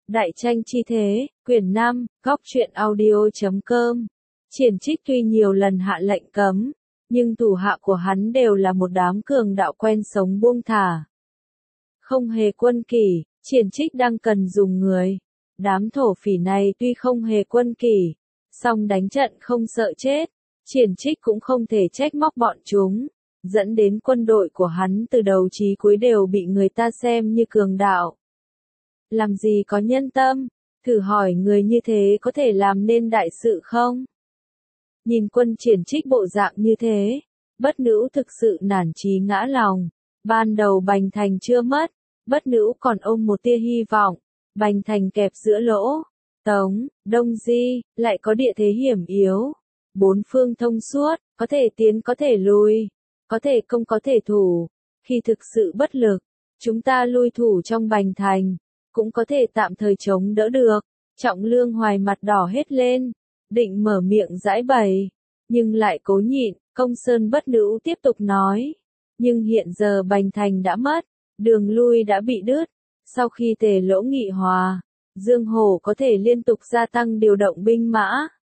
Đại tranh chi thế, quyển 5, góc truyện audio.com. Triển Trích tuy nhiều lần hạ lệnh cấm, nhưng thủ hạ của hắn đều là một đám cường đạo quen sống buông thả. Không hề quân kỷ, Triển Trích đang cần dùng người. Đám thổ phỉ này tuy không hề quân kỷ, song đánh trận không sợ chết, Triển Trích cũng không thể trách móc bọn chúng, dẫn đến quân đội của hắn từ đầu chí cuối đều bị người ta xem như cường đạo. Làm gì có nhân tâm, thử hỏi người như thế có thể làm nên đại sự không? Nhìn quân Triển Trích bộ dạng như thế, Bất Nữ thực sự nản chí ngã lòng. Ban đầu Bành Thành chưa mất, Bất Nữ còn ôm một tia hy vọng. Bành Thành kẹp giữa lỗ, Tống, Đông Di, lại có địa thế hiểm yếu. Bốn phương thông suốt, có thể tiến có thể lui, có thể công có thể thủ. Khi thực sự bất lực, chúng ta lui thủ trong Bành Thành, cũng có thể tạm thời chống đỡ được. Trọng Lương Hoài mặt đỏ hết lên, định mở miệng giãi bày, nhưng lại cố nhịn. Công Sơn Bất Nữ tiếp tục nói, nhưng hiện giờ Bành Thành đã mất, đường lui đã bị đứt. Sau khi Tề Lỗ nghị hòa, Dương Hổ có thể liên tục gia tăng điều động binh mã.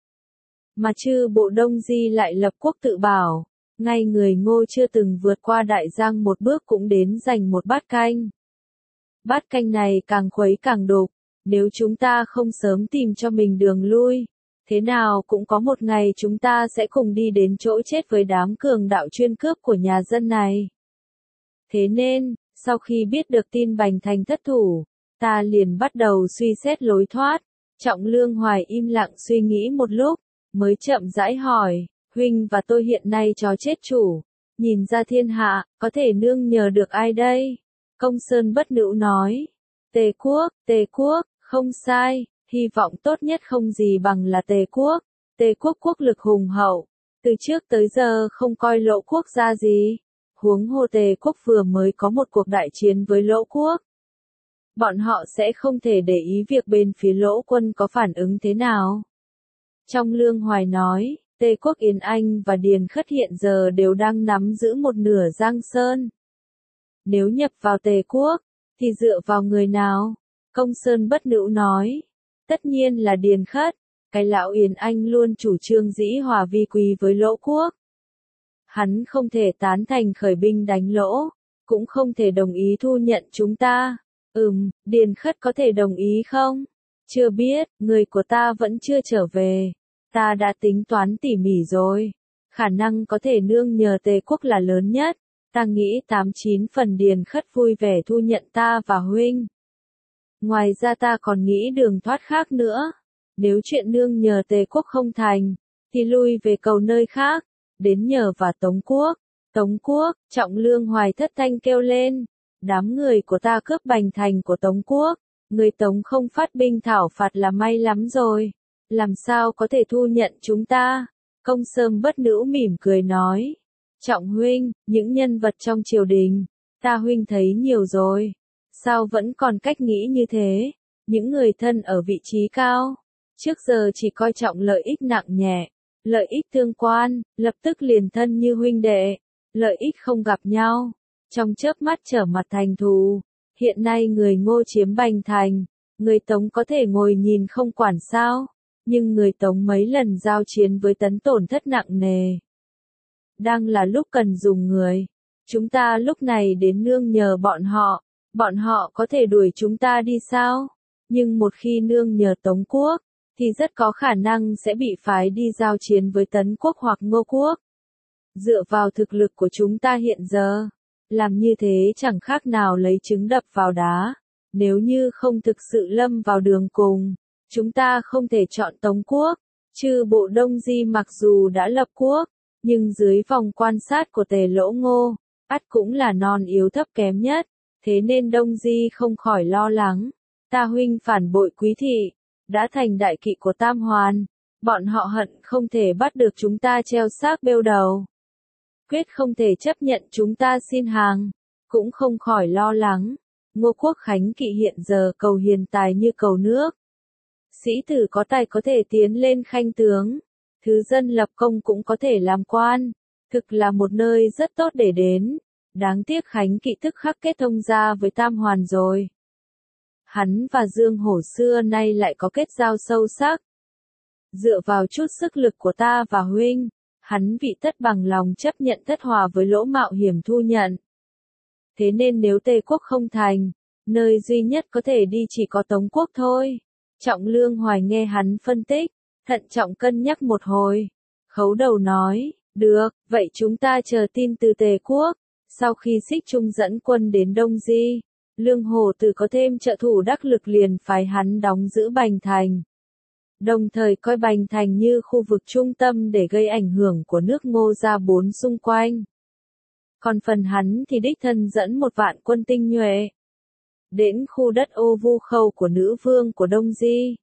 Mà chư bộ Đông Di lại lập quốc tự bảo, ngay người Ngô chưa từng vượt qua Đại Giang một bước cũng đến giành một bát canh. Bát canh này càng khuấy càng đục, nếu chúng ta không sớm tìm cho mình đường lui, thế nào cũng có một ngày chúng ta sẽ cùng đi đến chỗ chết với đám cường đạo chuyên cướp của nhà dân này. Thế nên, sau khi biết được tin Bành Thành thất thủ, ta liền bắt đầu suy xét lối thoát. Trọng Lương Hoài im lặng suy nghĩ một lúc, mới chậm rãi hỏi, huynh và tôi hiện nay chó chết chủ, nhìn ra thiên hạ, có thể nương nhờ được ai đây? Công Sơn Bất Nữ nói, Tề quốc, không sai, hy vọng tốt nhất không gì bằng là Tề quốc. Tề quốc quốc lực hùng hậu, từ trước tới giờ không coi Lỗ quốc ra gì. Huống hồ Tề quốc vừa mới có một cuộc đại chiến với Lỗ quốc. Bọn họ sẽ không thể để ý việc bên phía Lỗ quân có phản ứng thế nào. Trong Lương Hoài nói, Tề quốc Yến Anh và Điền Khất hiện giờ đều đang nắm giữ một nửa Giang Sơn. Nếu nhập vào Tề quốc, thì dựa vào người nào? Công Sơn Bất Nữ nói, tất nhiên là Điền Khất, cái lão Yến Anh luôn chủ trương dĩ hòa vi quý với Lỗ quốc. Hắn không thể tán thành khởi binh đánh Lỗ, cũng không thể đồng ý thu nhận chúng ta. Điền Khất có thể đồng ý không? Chưa biết, người của ta vẫn chưa trở về. Ta đã tính toán tỉ mỉ rồi. Khả năng có thể nương nhờ Tề quốc là lớn nhất. Ta nghĩ 89 phần Điền Khất vui vẻ thu nhận ta và huynh. Ngoài ra ta còn nghĩ đường thoát khác nữa. Nếu chuyện nương nhờ Tề quốc không thành, thì lui về cầu nơi khác, đến nhờ và Tống quốc. Tống quốc, Trọng Lương Hoài thất thanh kêu lên. Đám người của ta cướp Bành Thành của Tống quốc, người Tống không phát binh thảo phạt là may lắm rồi. Làm sao có thể thu nhận chúng ta? Công Sơn Bất Nữ mỉm cười nói. Trọng huynh, những nhân vật trong triều đình, ta huynh thấy nhiều rồi. Sao vẫn còn cách nghĩ như thế? Những người thân ở vị trí cao, trước giờ chỉ coi trọng lợi ích nặng nhẹ, lợi ích tương quan, lập tức liền thân như huynh đệ, lợi ích không gặp nhau, trong chớp mắt trở mặt thành thù. Hiện nay người Ngô chiếm Bành Thành, người Tống có thể ngồi nhìn không quản sao, nhưng người Tống mấy lần giao chiến với Tấn tổn thất nặng nề. Đang là lúc cần dùng người, chúng ta lúc này đến nương nhờ bọn họ có thể đuổi chúng ta đi sao? Nhưng một khi nương nhờ Tống quốc, thì rất có khả năng sẽ bị phái đi giao chiến với Tấn quốc hoặc Ngô quốc. Dựa vào thực lực của chúng ta hiện giờ, làm như thế chẳng khác nào lấy trứng đập vào đá. Nếu như không thực sự lâm vào đường cùng, chúng ta không thể chọn Tống quốc. Chư bộ Đông Di mặc dù đã lập quốc, nhưng dưới vòng quan sát của Tề Lỗ Ngô, ắt cũng là non yếu thấp kém nhất. Thế nên Đông Di không khỏi lo lắng. Ta huynh phản bội Quý thị, đã thành đại kỵ của Tam Hoàn. Bọn họ hận không thể bắt được chúng ta treo xác bêu đầu. Quyết không thể chấp nhận chúng ta xin hàng. Cũng không khỏi lo lắng. Ngô quốc Khánh kỵ hiện giờ cầu hiền tài như cầu nước. Sĩ tử có tài có thể tiến lên khanh tướng. Thứ dân lập công cũng có thể làm quan. Thực là một nơi rất tốt để đến. Đáng tiếc Khánh kỵ tức khắc kết thông gia với Tam Hoàn rồi. Hắn và Dương Hổ xưa nay lại có kết giao sâu sắc. Dựa vào chút sức lực của ta và huynh, hắn vị tất bằng lòng chấp nhận thất hòa với Lỗ mạo hiểm thu nhận. Thế nên nếu Tề quốc không thành, nơi duy nhất có thể đi chỉ có Tống quốc thôi. Trọng Lương Hoài nghe hắn phân tích, thận trọng cân nhắc một hồi. Khấu đầu nói, được, vậy chúng ta chờ tin từ Tề quốc. Sau khi Xích Trung dẫn quân đến Đông Di, Lương Hổ Tử có thêm trợ thủ đắc lực liền phái hắn đóng giữ Bành Thành. Đồng thời coi Bành Thành như khu vực trung tâm để gây ảnh hưởng của nước Ngô ra bốn xung quanh. Còn phần hắn thì đích thân dẫn 1 vạn quân tinh nhuệ đến khu đất Ô Vu Khâu của nữ vương của Đông Di.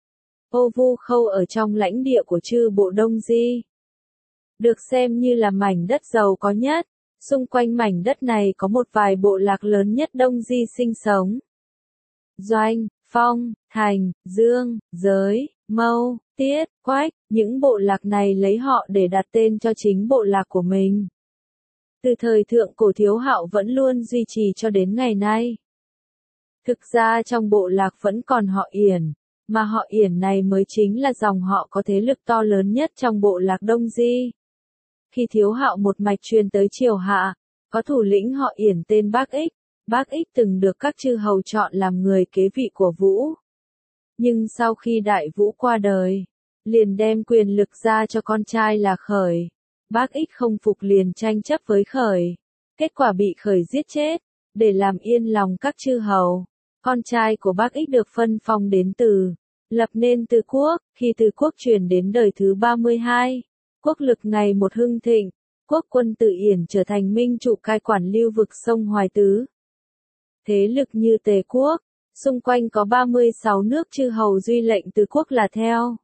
Ô Vu Khâu ở trong lãnh địa của chư bộ Đông Di, được xem như là mảnh đất giàu có nhất. Xung quanh mảnh đất này có một vài bộ lạc lớn nhất Đông Di sinh sống. Doanh, Phong, Thành, Dương, Giới, Mâu, Tiết, Quách, những bộ lạc này lấy họ để đặt tên cho chính bộ lạc của mình. Từ thời thượng cổ Thiếu Hạo vẫn luôn duy trì cho đến ngày nay. Thực ra trong bộ lạc vẫn còn họ Yển, mà họ Yển này mới chính là dòng họ có thế lực to lớn nhất trong bộ lạc Đông Di. Khi Thiếu Hạo một mạch truyền tới triều hạ, có thủ lĩnh họ Yển tên Bác Ích. Bác Ích từng được các chư hầu chọn làm người kế vị của Vũ. Nhưng sau khi Đại Vũ qua đời, liền đem quyền lực ra cho con trai là Khởi. Bác Ích không phục liền tranh chấp với Khởi. Kết quả bị Khởi giết chết. Để làm yên lòng các chư hầu, con trai của Bác Ích được phân phong đến Từ, lập nên Từ quốc. Khi Từ quốc truyền đến đời thứ 32, quốc lực ngày một hưng thịnh. Quốc quân Từ Yển trở thành minh trụ cai quản lưu vực sông Hoài Tứ. Thế lực như Tề quốc, xung quanh có 36 nước chư hầu duy lệnh Từ quốc là theo.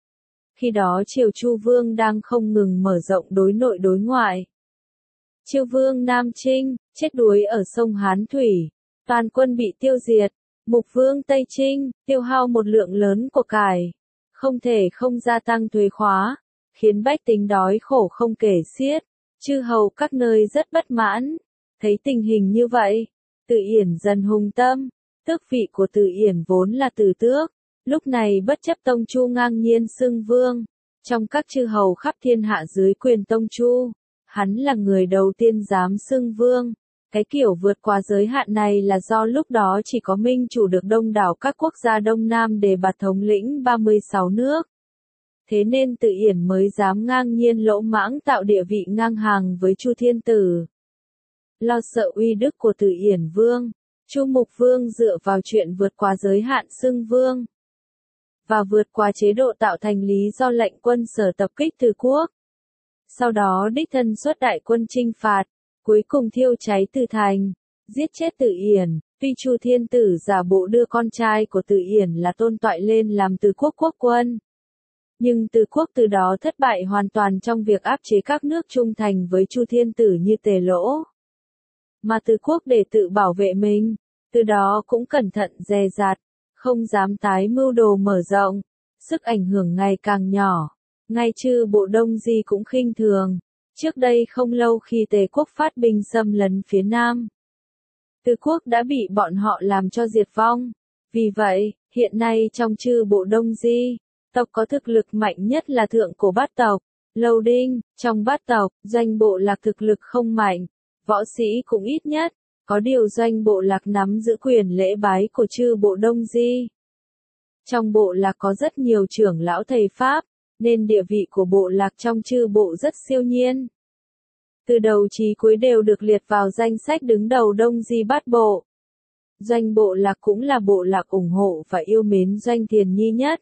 Khi đó triều Chu Vương đang không ngừng mở rộng đối nội đối ngoại. Chiêu Vương Nam Trinh, chết đuối ở sông Hán Thủy, toàn quân bị tiêu diệt. Mục Vương Tây Trinh, tiêu hao một lượng lớn của cải, không thể không gia tăng thuế khóa, khiến bách tính đói khổ không kể xiết. Chư hầu các nơi rất bất mãn. Thấy tình hình như vậy, Từ Yển dần hùng tâm. Tước vị của Từ Yển vốn là Từ Tước, lúc này bất chấp Tông Chu ngang nhiên xưng vương. Trong các chư hầu khắp thiên hạ dưới quyền Tông Chu, hắn là người đầu tiên dám xưng vương. Cái kiểu vượt qua giới hạn này là do lúc đó chỉ có minh chủ được đông đảo các quốc gia Đông Nam đề bạt thống lĩnh 36 nước. Thế nên Từ Yển mới dám ngang nhiên lỗ mãng tạo địa vị ngang hàng với Chu Thiên Tử. Lo sợ uy đức của Từ Yển vương, Chu Mục Vương dựa vào chuyện vượt qua giới hạn xưng vương, và vượt qua chế độ tạo thành lý do lệnh quân Sở tập kích Từ quốc. Sau đó đích thân xuất đại quân chinh phạt, cuối cùng thiêu cháy Từ thành, giết chết Từ Yển. Tuy Chu Thiên Tử giả bộ đưa con trai của Từ Yển là Tôn Toại lên làm Từ quốc quốc quân, nhưng Từ quốc từ đó thất bại hoàn toàn trong việc áp chế các nước trung thành với Chu Thiên Tử như Tề Lỗ. Mà Từ quốc để tự bảo vệ mình, từ đó cũng cẩn thận dè dặt, không dám tái mưu đồ mở rộng, sức ảnh hưởng ngày càng nhỏ. Ngay chư bộ Đông Di cũng khinh thường. Trước đây không lâu khi Tề quốc phát binh xâm lấn phía Nam, Từ quốc đã bị bọn họ làm cho diệt vong. Vì vậy, hiện nay trong chư bộ Đông Di, tộc có thực lực mạnh nhất là thượng cổ bát tộc, Lâu Đinh. Trong bát tộc, Doanh bộ lạc thực lực không mạnh, võ sĩ cũng ít nhất. Có điều Doanh bộ lạc nắm giữ quyền lễ bái của chư bộ Đông Di. Trong bộ lạc có rất nhiều trưởng lão thầy Pháp, nên địa vị của bộ lạc trong chư bộ rất siêu nhiên. Từ đầu chí cuối đều được liệt vào danh sách đứng đầu Đông Di bát bộ. Doanh bộ lạc cũng là bộ lạc ủng hộ và yêu mến Doanh Thiền Nhi nhất.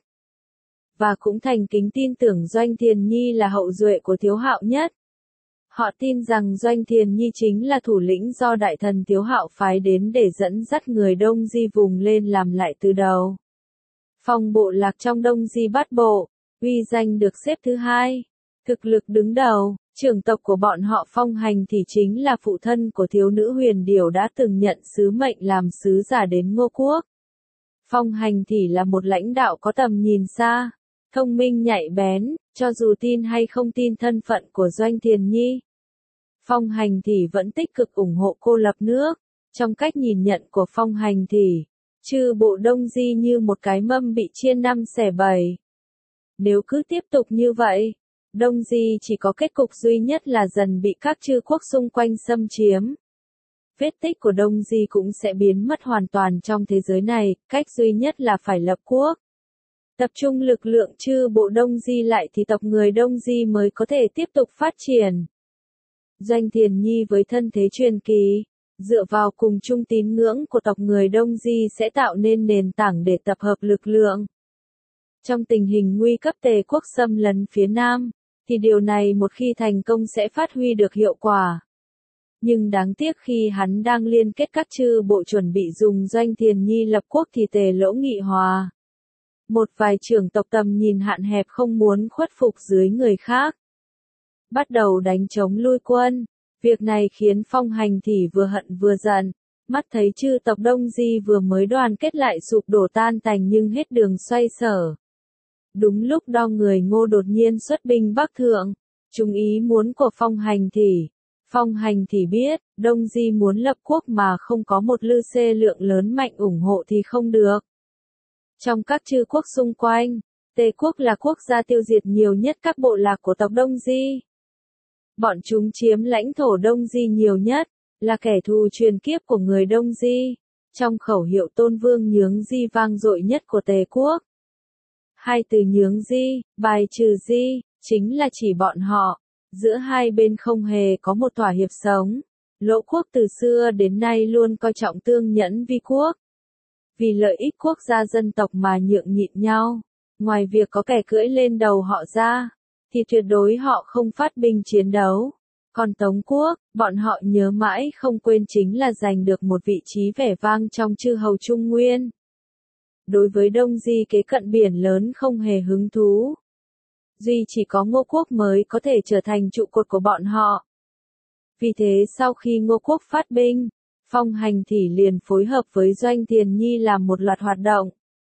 Và cũng thành kính tin tưởng Doanh Thiền Nhi là hậu duệ của Thiếu Hạo nhất. Họ tin rằng Doanh Thiền Nhi chính là thủ lĩnh do đại thần Thiếu Hạo phái đến để dẫn dắt người Đông Di vùng lên làm lại từ đầu. Phong bộ lạc trong Đông Di bát bộ, uy danh được xếp thứ 2. Thực lực đứng đầu, trưởng tộc của bọn họ Phong Hành thì chính là phụ thân của thiếu nữ Huyền Điểu đã từng nhận sứ mệnh làm sứ giả đến Ngô quốc. Phong Hành thì là một lãnh đạo có tầm nhìn xa, thông minh nhạy bén, cho dù tin hay không tin thân phận của Doanh Thiền Nhi. Phong Hành thì vẫn tích cực ủng hộ cô lập nước. Trong cách nhìn nhận của Phong Hành thì, Chư bộ Đông Di như một cái mâm bị chia năm xẻ bảy. Nếu cứ tiếp tục như vậy, Đông Di chỉ có kết cục duy nhất là dần bị các chư quốc xung quanh xâm chiếm. Vết tích của Đông Di cũng sẽ biến mất hoàn toàn trong thế giới này, cách duy nhất là phải lập quốc. Tập trung lực lượng chư bộ Đông Di lại thì tộc người Đông Di mới có thể tiếp tục phát triển. Doanh Thiền Nhi với thân thế truyền kỳ, dựa vào cùng chung tín ngưỡng của tộc người Đông Di sẽ tạo nên nền tảng để tập hợp lực lượng. Trong tình hình nguy cấp Tề quốc xâm lấn phía Nam, thì điều này một khi thành công sẽ phát huy được hiệu quả. Nhưng đáng tiếc khi hắn đang liên kết các chư bộ chuẩn bị dùng Doanh Thiền Nhi lập quốc thì Tề Lỗ Nghị Hòa, một vài trưởng tộc tầm nhìn hạn hẹp không muốn khuất phục dưới người khác, bắt đầu đánh chống lui quân. Việc này khiến Phong Hành Thỉ vừa hận vừa giận, mắt thấy chư tộc Đông Di vừa mới đoàn kết lại sụp đổ tan tành nhưng hết đường xoay sở. Đúng lúc đó người Ngô đột nhiên xuất binh Bắc Thượng, trúng ý muốn của Phong Hành Thỉ. Phong Hành Thỉ biết, Đông Di muốn lập quốc mà không có một lư xê lượng lớn mạnh ủng hộ thì không được. Trong các chư quốc xung quanh, Tề quốc là quốc gia tiêu diệt nhiều nhất các bộ lạc của tộc Đông Di. Bọn chúng chiếm lãnh thổ Đông Di nhiều nhất, là kẻ thù truyền kiếp của người Đông Di. Trong khẩu hiệu Tôn Vương Nhướng Di vang dội nhất của Tề quốc, hai từ Nhướng Di, bài trừ Di, chính là chỉ bọn họ. Giữa hai bên không hề có một thỏa hiệp sống. Lỗ quốc từ xưa đến nay luôn coi trọng tương nhẫn vi quốc. Vì lợi ích quốc gia dân tộc mà nhượng nhịn nhau. Ngoài việc có kẻ cưỡi lên đầu họ ra, thì tuyệt đối họ không phát binh chiến đấu. Còn Tống quốc, bọn họ nhớ mãi không quên chính là giành được một vị trí vẻ vang trong chư hầu Trung Nguyên. Đối với Đông Di kế cận biển lớn không hề hứng thú. Duy chỉ có Ngô quốc mới có thể trở thành trụ cột của bọn họ. Vì thế sau khi Ngô quốc phát binh, Phong Hành Thỉ liền phối hợp với Doanh Thiền Nhi làm một loạt hoạt động.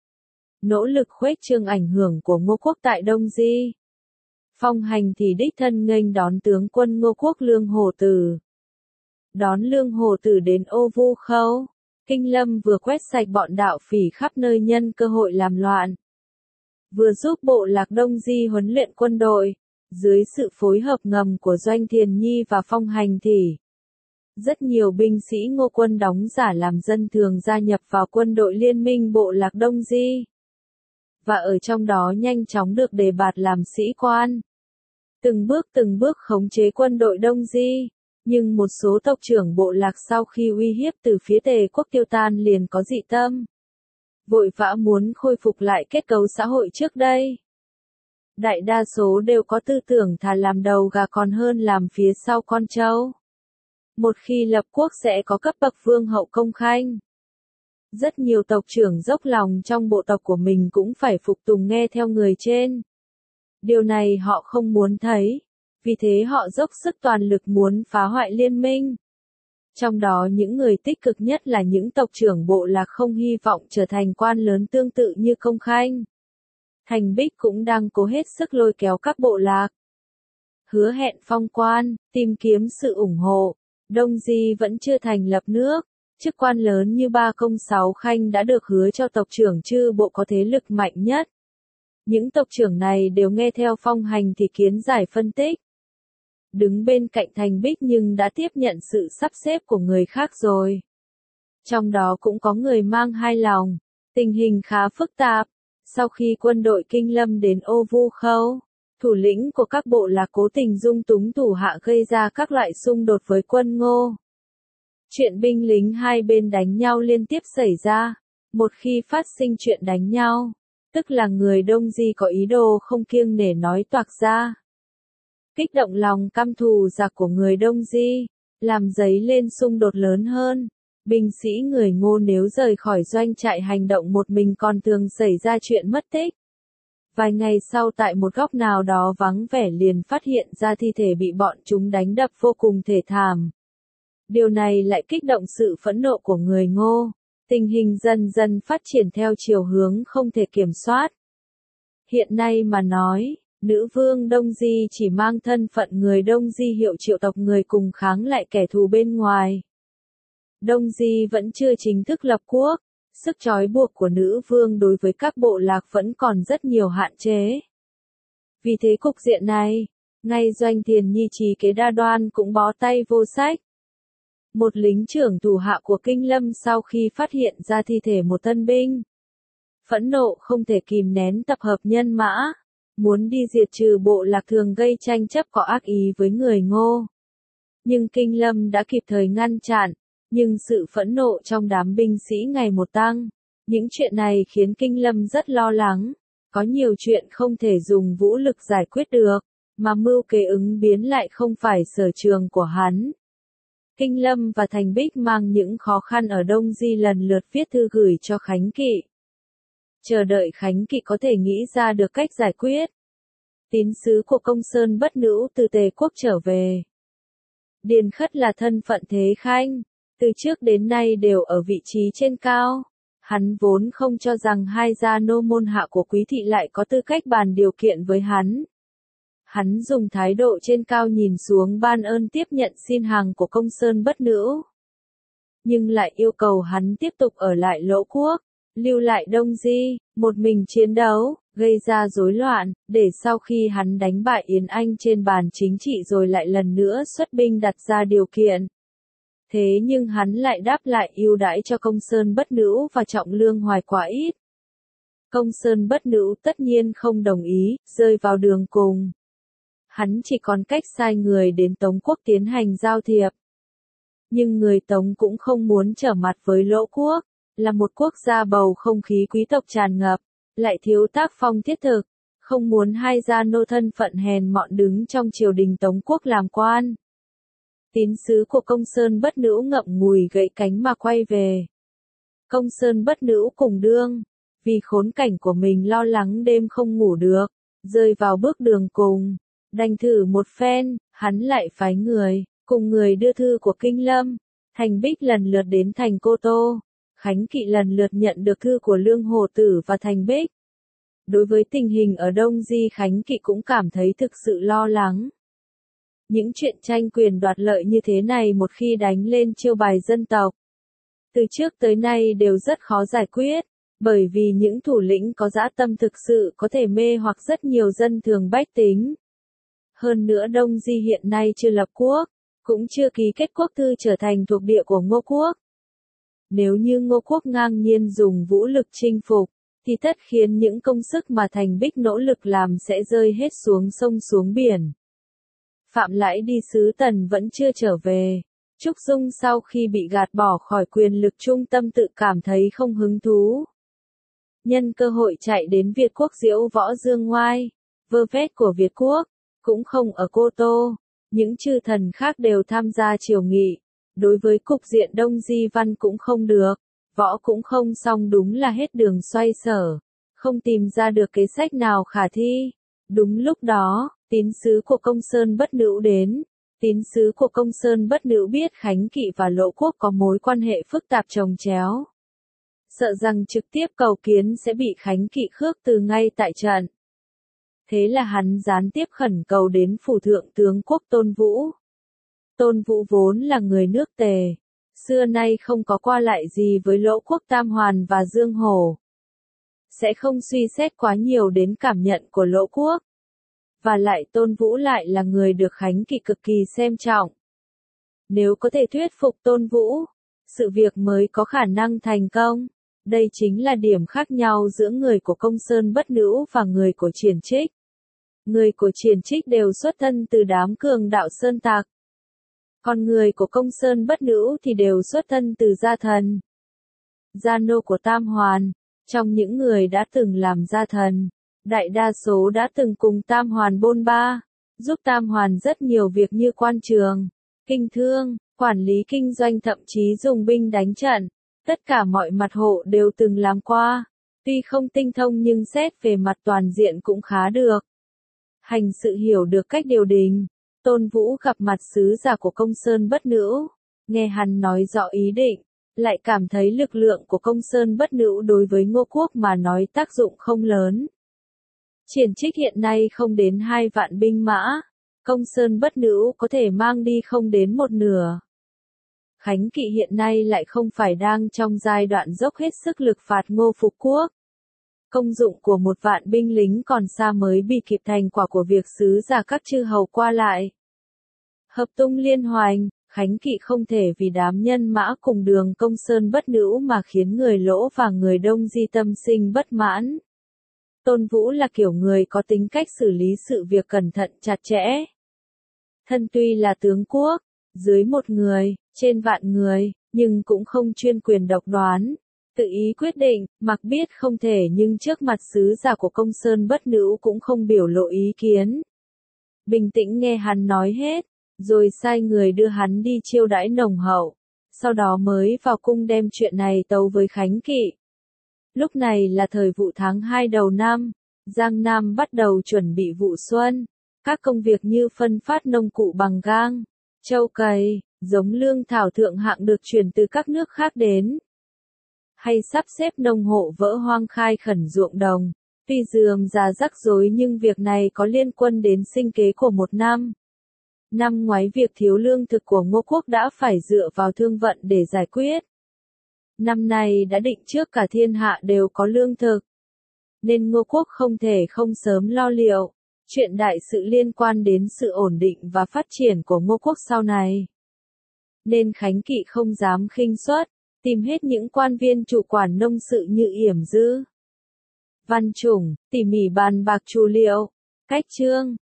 Nỗ lực khuếch trương ảnh hưởng của Ngô quốc tại Đông Di. Phong Hành Thỉ đích thân nghênh đón tướng quân Ngô quốc Lương Hổ Tử. Đón Lương Hổ Tử đến Ô Vu Khâu, Kinh Lâm vừa quét sạch bọn đạo phỉ khắp nơi nhân cơ hội làm loạn, vừa giúp bộ lạc Đông Di huấn luyện quân đội, dưới sự phối hợp ngầm của Doanh Thiền Nhi và Phong Hành Thỉ. Rất nhiều binh sĩ Ngô quân đóng giả làm dân thường gia nhập vào quân đội liên minh bộ lạc Đông Di. Và ở trong đó nhanh chóng được đề bạt làm sĩ quan. Từng bước khống chế quân đội Đông Di. Nhưng một số tộc trưởng bộ lạc sau khi uy hiếp từ phía Tề quốc tiêu tan liền có dị tâm. Vội vã muốn khôi phục lại kết cấu xã hội trước đây. Đại đa số đều có tư tưởng thà làm đầu gà còn hơn làm phía sau con trâu. Một khi lập quốc sẽ có cấp bậc vương hậu công khanh. Rất nhiều tộc trưởng dốc lòng trong bộ tộc của mình cũng phải phục tùng nghe theo người trên. Điều này họ không muốn thấy. Vì thế họ dốc sức toàn lực muốn phá hoại liên minh. Trong đó những người tích cực nhất là những tộc trưởng bộ lạc không hy vọng trở thành quan lớn tương tự như Công Khanh. Thành Bích cũng đang cố hết sức lôi kéo các bộ lạc. Hứa hẹn phong quan, tìm kiếm sự ủng hộ. Đông Di vẫn chưa thành lập nước. Chức quan lớn như Ba Công Sáu Khanh đã được hứa cho tộc trưởng chư bộ có thế lực mạnh nhất. Những tộc trưởng này đều nghe theo Phong Hành Thỉ kiến giải phân tích. Đứng bên cạnh Thành Bích nhưng đã tiếp nhận sự sắp xếp của người khác rồi. Trong đó cũng có người mang hai lòng. Tình hình khá phức tạp. Sau khi quân đội Kinh Lâm đến Ô Vu Khâu, thủ lĩnh của các bộ lạc cố tình dung túng thủ hạ gây ra các loại xung đột với quân Ngô. Chuyện binh lính hai bên đánh nhau liên tiếp xảy ra. Một khi phát sinh chuyện đánh nhau, tức là người Đông Di có ý đồ không kiêng nể nói toạc ra. Kích động lòng căm thù giặc của người Đông Di, làm dấy lên xung đột lớn hơn. Binh sĩ người Ngô nếu rời khỏi doanh trại hành động một mình còn thường xảy ra chuyện mất tích. Vài ngày sau tại một góc nào đó vắng vẻ liền phát hiện ra thi thể bị bọn chúng đánh đập vô cùng thê thảm. Điều này lại kích động sự phẫn nộ của người Ngô. Tình hình dần dần phát triển theo chiều hướng không thể kiểm soát. Hiện nay mà nói, nữ vương Đông Di chỉ mang thân phận người Đông Di hiệu triệu tộc người cùng kháng lại kẻ thù bên ngoài. Đông Di vẫn chưa chính thức lập quốc. sức trói buộc của nữ vương đối với các bộ lạc vẫn còn rất nhiều hạn chế. Vì thế cục diện này, ngay Doanh Thiền Nhi Trí Kế đa đoan cũng bó tay vô sách. Một lính trưởng thủ hạ của Kinh Lâm sau khi phát hiện ra thi thể một tân binh, phẫn nộ không thể kìm nén tập hợp nhân mã, muốn đi diệt trừ bộ lạc thường gây tranh chấp có ác ý với người Ngô. Nhưng Kinh Lâm đã kịp thời ngăn chặn, nhưng sự phẫn nộ trong đám binh sĩ ngày một tăng. Những chuyện này khiến Kinh Lâm rất lo lắng, có nhiều chuyện không thể dùng vũ lực giải quyết được, mà mưu kế ứng biến lại không phải sở trường của hắn. Kinh Lâm và Thành Bích mang những khó khăn ở Đông Di lần lượt viết thư gửi cho Khánh Kỵ. Chờ đợi Khánh Kỵ có thể nghĩ ra được cách giải quyết. Tín sứ của Công Sơn Bất Nữu từ Tề Quốc trở về. Điền Khất là thân phận thế khanh, từ trước đến nay đều ở vị trí trên cao. Hắn vốn không cho rằng hai gia nô môn hạ của Quý thị lại có tư cách bàn điều kiện với hắn. Hắn dùng thái độ trên cao nhìn xuống ban ơn tiếp nhận xin hàng của Công Sơn Bất Nữu. Nhưng lại yêu cầu hắn tiếp tục ở lại Lỗ Quốc, lưu lại Đông Di, một mình chiến đấu, gây ra rối loạn, để sau khi hắn đánh bại Yến Anh trên bàn chính trị rồi lại lần nữa xuất binh đặt ra điều kiện. Thế nhưng hắn lại đáp lại ưu đãi cho Công Sơn Bất Nữu và trọng lương Hoài quá ít. Công Sơn Bất Nữu tất nhiên không đồng ý, rơi vào đường cùng. Hắn chỉ còn cách sai người đến Tống Quốc tiến hành giao thiệp. Nhưng người Tống cũng không muốn trở mặt với Lỗ Quốc, là một quốc gia bầu không khí quý tộc tràn ngập, lại thiếu tác phong thiết thực, không muốn hai gia nô thân phận hèn mọn đứng trong triều đình Tống Quốc làm quan. Tín sứ của Công Sơn Bất Nữu ngậm ngùi gãy cánh mà quay về. Công Sơn Bất Nữu cùng đương, vì khốn cảnh của mình lo lắng đêm không ngủ được, rơi vào bước đường cùng, đành thử một phen, hắn lại phái người, cùng người đưa thư của Kinh Lâm, Thành Bích lần lượt đến thành Cô Tô, Khánh Kỵ lần lượt nhận được thư của Lương Hồ Tử và Thành Bích. Đối với tình hình ở Đông Di, Khánh Kỵ cũng cảm thấy thực sự lo lắng. Những chuyện tranh quyền đoạt lợi như thế này một khi đánh lên chiêu bài dân tộc, từ trước tới nay đều rất khó giải quyết, bởi vì những thủ lĩnh có dã tâm thực sự có thể mê hoặc rất nhiều dân thường bách tính. Hơn nữa Đông Di hiện nay chưa lập quốc, cũng chưa ký kết quốc thư trở thành thuộc địa của Ngô Quốc. Nếu như Ngô Quốc ngang nhiên dùng vũ lực chinh phục, thì tất khiến những công sức mà Thành Bích nỗ lực làm sẽ rơi hết xuống sông xuống biển. Phạm Lãi đi xứ Tần vẫn chưa trở về. Trúc Dung sau khi bị gạt bỏ khỏi quyền lực trung tâm tự cảm thấy không hứng thú. Nhân cơ hội chạy đến Việt Quốc diễu võ dương ngoai, vơ vét của Việt Quốc, cũng không ở Cô Tô. Những chư thần khác đều tham gia triều nghị. Đối với cục diện Đông Di văn cũng không được, võ cũng không xong, đúng là hết đường xoay sở. Không tìm ra được kế sách nào khả thi. Đúng lúc đó, tín sứ của Công Sơn Bất Nữu đến. Tín sứ của Công Sơn Bất Nữu biết Khánh Kỵ và Lỗ Quốc có mối quan hệ phức tạp chồng chéo. Sợ rằng trực tiếp cầu kiến sẽ bị Khánh Kỵ khước từ ngay tại trận. Thế là hắn gián tiếp khẩn cầu đến phủ thượng tướng quốc Tôn Vũ. Tôn Vũ vốn là người nước Tề, xưa nay không có qua lại gì với Lỗ Quốc Tam Hoàn và Dương Hổ. Sẽ không suy xét quá nhiều đến cảm nhận của Lỗ Quốc. Và lại Tôn Vũ lại là người được Khánh Kỵ cực kỳ xem trọng. Nếu có thể thuyết phục Tôn Vũ, sự việc mới có khả năng thành công. Đây chính là điểm khác nhau giữa người của Công Sơn Bất Nữu và người của Triển Trích. Người của Triển Trích đều xuất thân từ đám cường đạo sơn tặc. Còn người của Công Sơn Bất Nữu thì đều xuất thân từ gia thần. Gia nô của Tam Hoàn, trong những người đã từng làm gia thần, đại đa số đã từng cùng Tam Hoàn bôn ba, giúp Tam Hoàn rất nhiều việc như quan trường, kinh thương, quản lý kinh doanh, thậm chí dùng binh đánh trận. Tất cả mọi mặt hộ đều từng làm qua, tuy không tinh thông nhưng xét về mặt toàn diện cũng khá được. Hành sự hiểu được cách điều đình. Tôn Vũ gặp mặt sứ giả của Công Sơn Bất Nữu, nghe hắn nói rõ ý định, lại cảm thấy lực lượng của Công Sơn Bất Nữu đối với Ngô Quốc mà nói tác dụng không lớn. Triển Trích hiện nay không đến 2 vạn binh mã, Công Sơn Bất Nữu có thể mang đi không đến một nửa. Khánh Kỵ hiện nay lại không phải đang trong giai đoạn dốc hết sức lực phạt Ngô Phục Quốc. Công dụng của 1 vạn binh lính còn xa mới bị kịp thành quả của việc sứ giả các chư hầu qua lại. Hợp tung liên hoành, Khánh Kỵ không thể vì đám nhân mã cùng Đường Công Sơn bất nữu mà khiến người Lỗ và người Đông Di tâm sinh bất mãn. Tôn Vũ là kiểu người có tính cách xử lý sự việc cẩn thận chặt chẽ. Thân tuy là tướng quốc, dưới 1 người, trên vạn người, nhưng cũng không chuyên quyền độc đoán. Tự ý quyết định, mặc biết không thể nhưng trước mặt sứ giả của Công Sơn bất nữu cũng không biểu lộ ý kiến. Bình tĩnh nghe hắn nói hết, rồi sai người đưa hắn đi chiêu đãi nồng hậu, sau đó mới vào cung đem chuyện này tấu với Khánh Kỵ. Lúc này là thời vụ tháng 2 đầu năm, Giang Nam bắt đầu chuẩn bị vụ xuân, các công việc như phân phát nông cụ bằng gang, trâu cày, giống lương thảo thượng hạng được chuyển từ các nước khác đến. Hay sắp xếp nông hộ vỡ hoang khai khẩn ruộng đồng, tuy rườm rà rắc rối nhưng việc này có liên quan đến sinh kế của 1 năm. Năm ngoái việc thiếu lương thực của Ngô Quốc đã phải dựa vào thương vận để giải quyết. Năm nay đã định trước cả thiên hạ đều có lương thực, nên Ngô Quốc không thể không sớm lo liệu chuyện đại sự liên quan đến sự ổn định và phát triển của Ngô Quốc sau này. Nên Khánh Kỵ không dám khinh suất, tìm hết những quan viên chủ quản nông sự như Yểm Dư, Văn Chủng, tỉ mỉ bàn bạc chu liệu, cách chương,